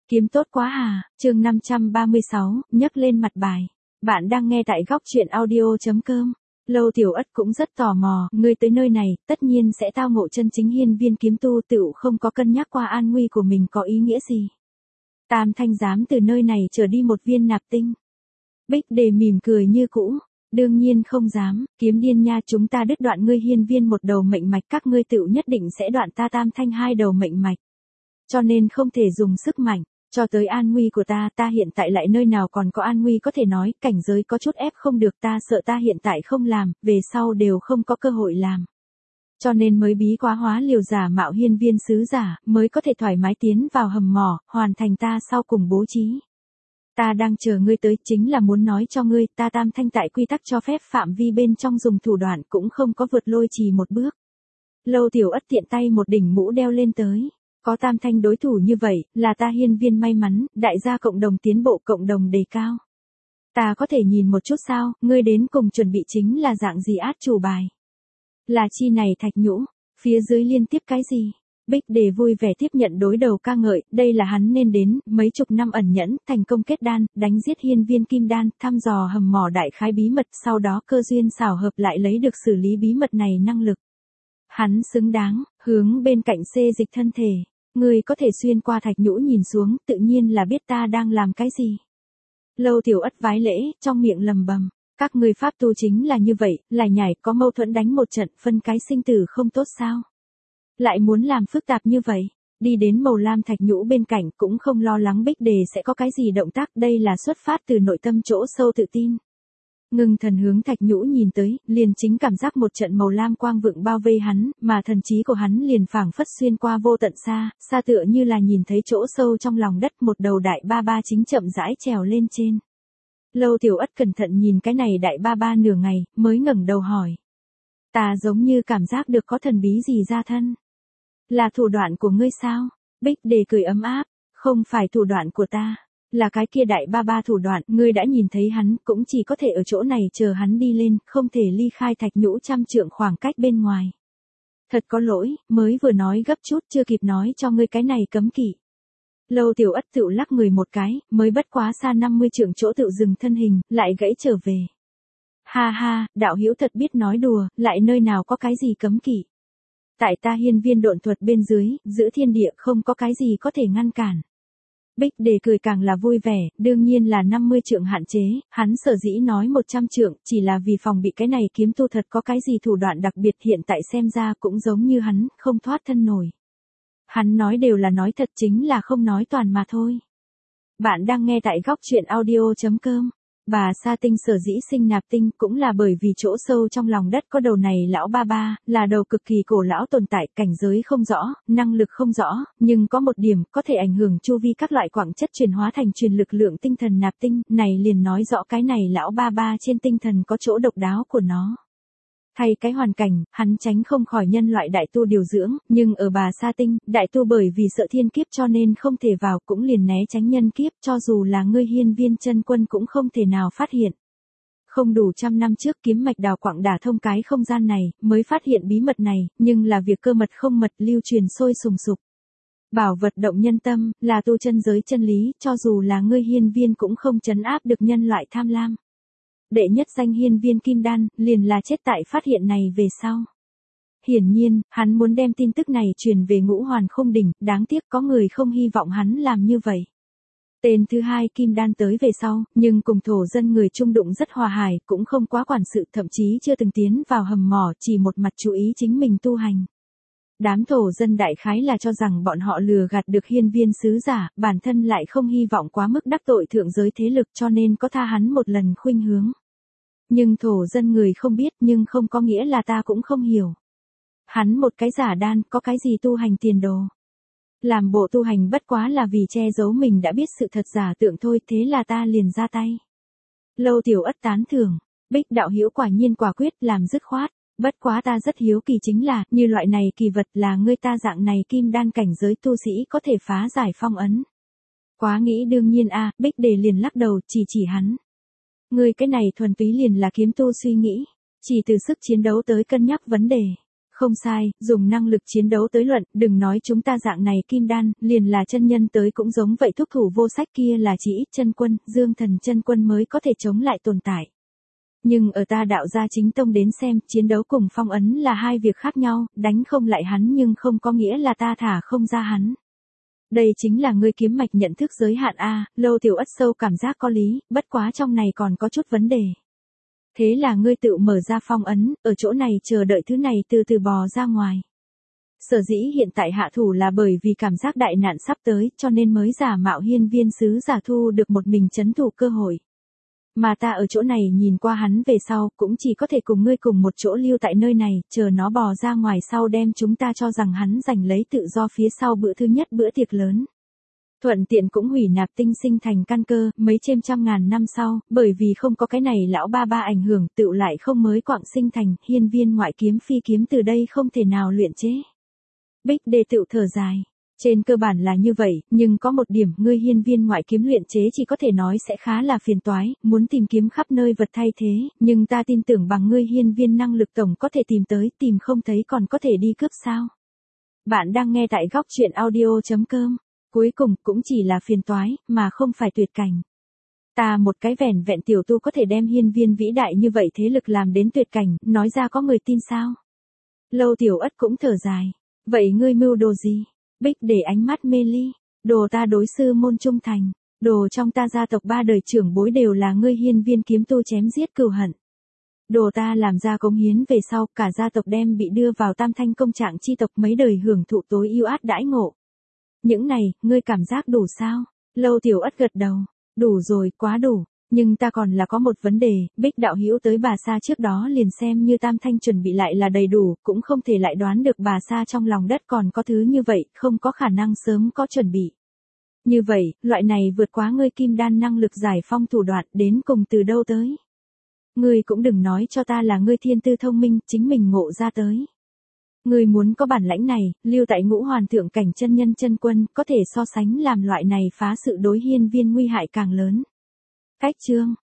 Kiếm tốt quá hà, chương 536, nhấc lên mặt bài. Bạn đang nghe tại góc chuyện audio.com. Lâu Tiểu Ất cũng rất tò mò, ngươi tới nơi này, tất nhiên sẽ tao ngộ chân chính hiên viên kiếm tu, tựu không có cân nhắc qua an nguy của mình có ý nghĩa gì. Tam Thanh dám từ nơi này trở đi một viên nạp tinh. Bích Đề mỉm cười như cũ. Đương nhiên không dám, Kiếm Điên nha, chúng ta đứt đoạn ngươi hiên viên một đầu mệnh mạch, các ngươi tựu nhất định sẽ đoạn ta Tam Thanh hai đầu mệnh mạch. Cho nên không thể dùng sức mạnh, cho tới an nguy của ta hiện tại lại nơi nào còn có an nguy có thể nói, cảnh giới có chút ép không được, ta sợ ta hiện tại không làm, về sau đều không có cơ hội làm. Cho nên mới bí quá hóa liều giả mạo hiên viên sứ giả, mới có thể thoải mái tiến vào hầm mỏ, hoàn thành ta sau cùng bố trí. Ta đang chờ ngươi tới, chính là muốn nói cho ngươi, ta Tam Thanh tại quy tắc cho phép phạm vi bên trong dùng thủ đoạn cũng không có vượt lôi trì một bước. Lâu Tiểu Ất tiện tay một đỉnh mũ đeo lên tới. Có Tam Thanh đối thủ như vậy, là ta hiên viên may mắn, đại gia cộng đồng tiến bộ, cộng đồng đề cao. Ta có thể nhìn một chút sao, ngươi đến cùng chuẩn bị chính là dạng gì át chủ bài? Là chi này Thạch Nhũ, phía dưới liên tiếp cái gì? Bích Đề vui vẻ tiếp nhận đối đầu ca ngợi, đây là hắn nên đến, mấy chục năm ẩn nhẫn, thành công kết đan, đánh giết hiên viên kim đan, thăm dò hầm mỏ đại khái bí mật, sau đó cơ duyên xảo hợp lại lấy được xử lý bí mật này năng lực. Hắn xứng đáng, hướng bên cạnh xê dịch thân thể. Ngươi có thể xuyên qua Thạch Nhũ nhìn xuống, tự nhiên là biết ta đang làm cái gì. Lâu Tiểu Ất vái lễ, trong miệng lầm bầm. Các ngươi pháp tu chính là như vậy, lải nhải, có mâu thuẫn đánh một trận, phân cái sinh tử không tốt sao? Lại muốn làm phức tạp như vậy. Đi đến màu lam Thạch Nhũ bên cạnh cũng không lo lắng Bích Đề sẽ có cái gì động tác, đây là xuất phát từ nội tâm chỗ sâu tự tin. Ngưng thần hướng Thạch Nhũ nhìn tới, liền chính cảm giác một trận màu lam quang vượng bao vây hắn, mà thần trí của hắn liền phảng phất xuyên qua vô tận xa, xa tựa như là nhìn thấy chỗ sâu trong lòng đất, một đầu đại ba ba chính chậm rãi trèo lên trên. Lâu Tiểu Ất cẩn thận nhìn cái này đại ba ba nửa ngày, mới ngẩng đầu hỏi. Ta giống như cảm giác được có thần bí gì ra thân. Là thủ đoạn của ngươi sao? Bích Đề cười ấm áp, không phải thủ đoạn của ta. Là cái kia đại ba ba thủ đoạn, ngươi đã nhìn thấy hắn, cũng chỉ có thể ở chỗ này chờ hắn đi lên, không thể ly khai Thạch Nhũ trăm trượng khoảng cách bên ngoài. Thật có lỗi, mới vừa nói gấp chút chưa kịp nói cho ngươi cái này cấm kỵ. Lâu Tiểu Ất tựu lắc người một cái, mới bất quá xa 50 trượng chỗ tựu dừng thân hình, lại gãy trở về. Ha ha, đạo hữu thật biết nói đùa, lại nơi nào có cái gì cấm kỵ. Tại ta hiên viên độn thuật bên dưới, giữa thiên địa không có cái gì có thể ngăn cản. Bích Đề cười càng là vui vẻ, đương nhiên là 50 trượng hạn chế, hắn sở dĩ nói 100 trượng, chỉ là vì phòng bị cái này kiếm tu thật có cái gì thủ đoạn đặc biệt, hiện tại xem ra cũng giống như hắn, không thoát thân nổi. Hắn nói đều là nói thật, chính là không nói toàn mà thôi. Bạn đang nghe tại góc chuyện audio.com. Bà Sa Tinh sở dĩ sinh nạp tinh cũng là bởi vì chỗ sâu trong lòng đất có đầu này lão ba ba, là đầu cực kỳ cổ lão tồn tại, cảnh giới không rõ, năng lực không rõ, nhưng có một điểm có thể ảnh hưởng chu vi các loại quặng chất chuyển hóa thành truyền lực lượng tinh thần nạp tinh, này liền nói rõ cái này lão ba ba trên tinh thần có chỗ độc đáo của nó. Thay cái hoàn cảnh, hắn tránh không khỏi nhân loại đại tu điều dưỡng, nhưng ở Bà Sa Tinh, đại tu bởi vì sợ thiên kiếp cho nên không thể vào, cũng liền né tránh nhân kiếp, cho dù là ngươi hiên viên chân quân cũng không thể nào phát hiện. Không đủ 100 năm trước kiếm mạch đào quặng đả thông cái không gian này, mới phát hiện bí mật này, nhưng là việc cơ mật không mật lưu truyền sôi sùng sục. Bảo vật động nhân tâm, là tu chân giới chân lý, cho dù là ngươi hiên viên cũng không trấn áp được nhân loại tham lam. Đệ nhất danh hiên viên kim đan, liền là chết tại phát hiện này về sau. Hiển nhiên, hắn muốn đem tin tức này truyền về Ngũ Hoàn Khung Đỉnh, đáng tiếc có người không hy vọng hắn làm như vậy. Tên thứ hai kim đan tới về sau, nhưng cùng thổ dân người trung đụng rất hòa hài, cũng không quá quản sự, thậm chí chưa từng tiến vào hầm mỏ, chỉ một mặt chú ý chính mình tu hành. Đám thổ dân đại khái là cho rằng bọn họ lừa gạt được hiên viên sứ giả, bản thân lại không hy vọng quá mức đắc tội thượng giới thế lực, cho nên có tha hắn một lần khuynh hướng. Nhưng thổ dân người không biết, nhưng không có nghĩa là ta cũng không hiểu. Hắn một cái giả đan, có cái gì tu hành tiền đồ. Làm bộ tu hành bất quá là vì che giấu mình đã biết sự thật giả tượng thôi, thế là ta liền ra tay. Lâu Tiểu Ất tán thưởng, Bích đạo hữu quả nhiên quả quyết, làm dứt khoát. Bất quá ta rất hiếu kỳ chính là, như loại này kỳ vật là ngươi ta dạng này kim đan cảnh giới tu sĩ có thể phá giải phong ấn. Quá nghĩ đương nhiên a, Bích Đề liền lắc đầu, chỉ hắn. Ngươi cái này thuần túy liền là kiếm tu suy nghĩ, chỉ từ sức chiến đấu tới cân nhắc vấn đề. Không sai, dùng năng lực chiến đấu tới luận, đừng nói chúng ta dạng này kim đan, liền là chân nhân tới cũng giống vậy, thúc thủ vô sách kia là chỉ ít chân quân, dương thần chân quân mới có thể chống lại tồn tại. Nhưng ở ta đạo gia chính tông đến xem, chiến đấu cùng phong ấn là hai việc khác nhau, đánh không lại hắn nhưng không có nghĩa là ta thả không ra hắn. Đây chính là ngươi kiếm mạch nhận thức giới hạn a. Lâu Tiểu Ất sâu cảm giác có lý, bất quá trong này còn có chút vấn đề. Thế là ngươi tự mở ra phong ấn, ở chỗ này chờ đợi thứ này từ từ bò ra ngoài. Sở dĩ hiện tại hạ thủ là bởi vì cảm giác đại nạn sắp tới, cho nên mới giả mạo hiên viên sứ giả thu được một mình chấn thủ cơ hội. Mà ta ở chỗ này nhìn qua hắn về sau, cũng chỉ có thể cùng ngươi cùng một chỗ lưu tại nơi này, chờ nó bò ra ngoài sau đem chúng ta cho rằng hắn giành lấy tự do phía sau bữa thứ nhất bữa tiệc lớn. Thuận tiện cũng hủy nạp tinh sinh thành căn cơ, mấy trăm ngàn năm sau, bởi vì không có cái này lão ba ba ảnh hưởng, tựu lại không mới quạng sinh thành, hiên viên ngoại kiếm phi kiếm từ đây không thể nào luyện chế. Bích Đề tựu thở dài. Trên cơ bản là như vậy, nhưng có một điểm, ngươi hiên viên ngoại kiếm luyện chế chỉ có thể nói sẽ khá là phiền toái, muốn tìm kiếm khắp nơi vật thay thế, nhưng ta tin tưởng bằng ngươi hiên viên năng lực tổng có thể tìm tới, tìm không thấy còn có thể đi cướp sao. Bạn đang nghe tại góc truyện audio.com. Cuối cùng cũng chỉ là phiền toái, mà không phải tuyệt cảnh. Ta một cái vẻn vẹn tiểu tu có thể đem hiên viên vĩ đại như vậy thế lực làm đến tuyệt cảnh, nói ra có người tin sao? Lâu Tiểu Ất cũng thở dài. Vậy ngươi mưu đồ gì? Bích để ánh mắt mê ly. Đồ ta đối sư môn trung thành. Đồ trong ta gia tộc ba đời trưởng bối đều là ngươi hiên viên kiếm tu chém giết cừu hận. Đồ ta làm ra cống hiến về sau, cả gia tộc đem bị đưa vào tam thanh công trạng chi tộc mấy đời hưởng thụ tối ưu át đãi ngộ. Những này, ngươi cảm giác đủ sao? Lâu Tiểu Ất gật đầu. Đủ rồi, quá đủ. Nhưng ta còn là có một vấn đề, Bích đạo hữu tới bà Sa trước đó liền xem như tam thanh chuẩn bị lại là đầy đủ, cũng không thể lại đoán được bà Sa trong lòng đất còn có thứ như vậy, không có khả năng sớm có chuẩn bị. Như vậy, loại này vượt quá ngươi kim đan năng lực giải phong thủ đoạn đến cùng từ đâu tới? Ngươi cũng đừng nói cho ta là ngươi thiên tư thông minh, chính mình ngộ ra tới. Ngươi muốn có bản lãnh này, lưu tại Ngũ Hoàn thượng cảnh chân nhân chân quân, có thể so sánh làm loại này phá sự đối hiên viên nguy hại càng lớn. Cách chương